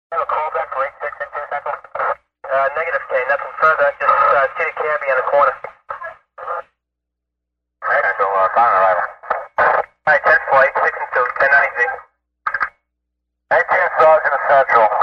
Have a callback for 86 into Central? Negative K, nothing further, just see the cabbie on the corner. Alright, Central, time arrival. Alright, 10 flight, 6 and 2, 1090Z. 18 Sergeant Central.